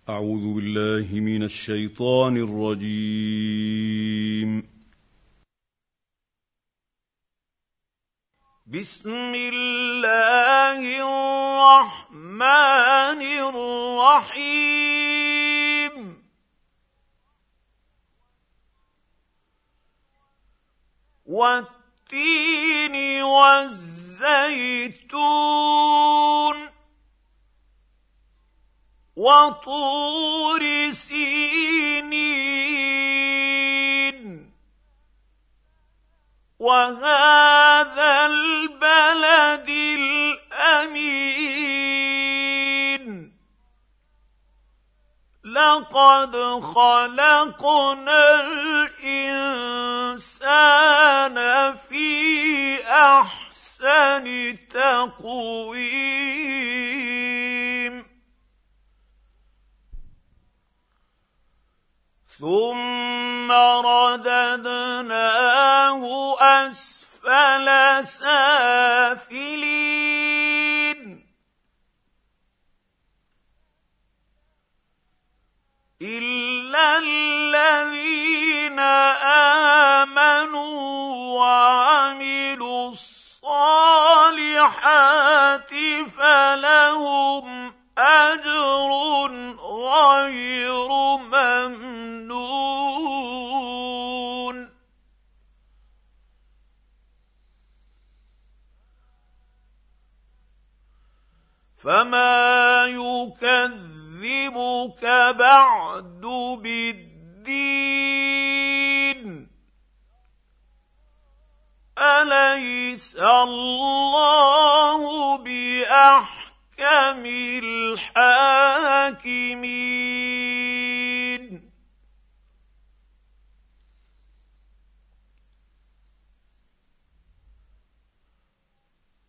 أعوذ بالله من الشيطان الرجيم. بسم الله الرحمن الرحيم. والتين والزيتون وطور سينين وهذا البلد الأمين. لقد خلقنا الإنسان في أحسن تقويم ثم رددناه أسفل سافلين إلا الذين آمنوا وعملوا الصالحات فلهم أجر غير ممنون. فما يكذبك بعد بالدين؟ أليس الله بأحكم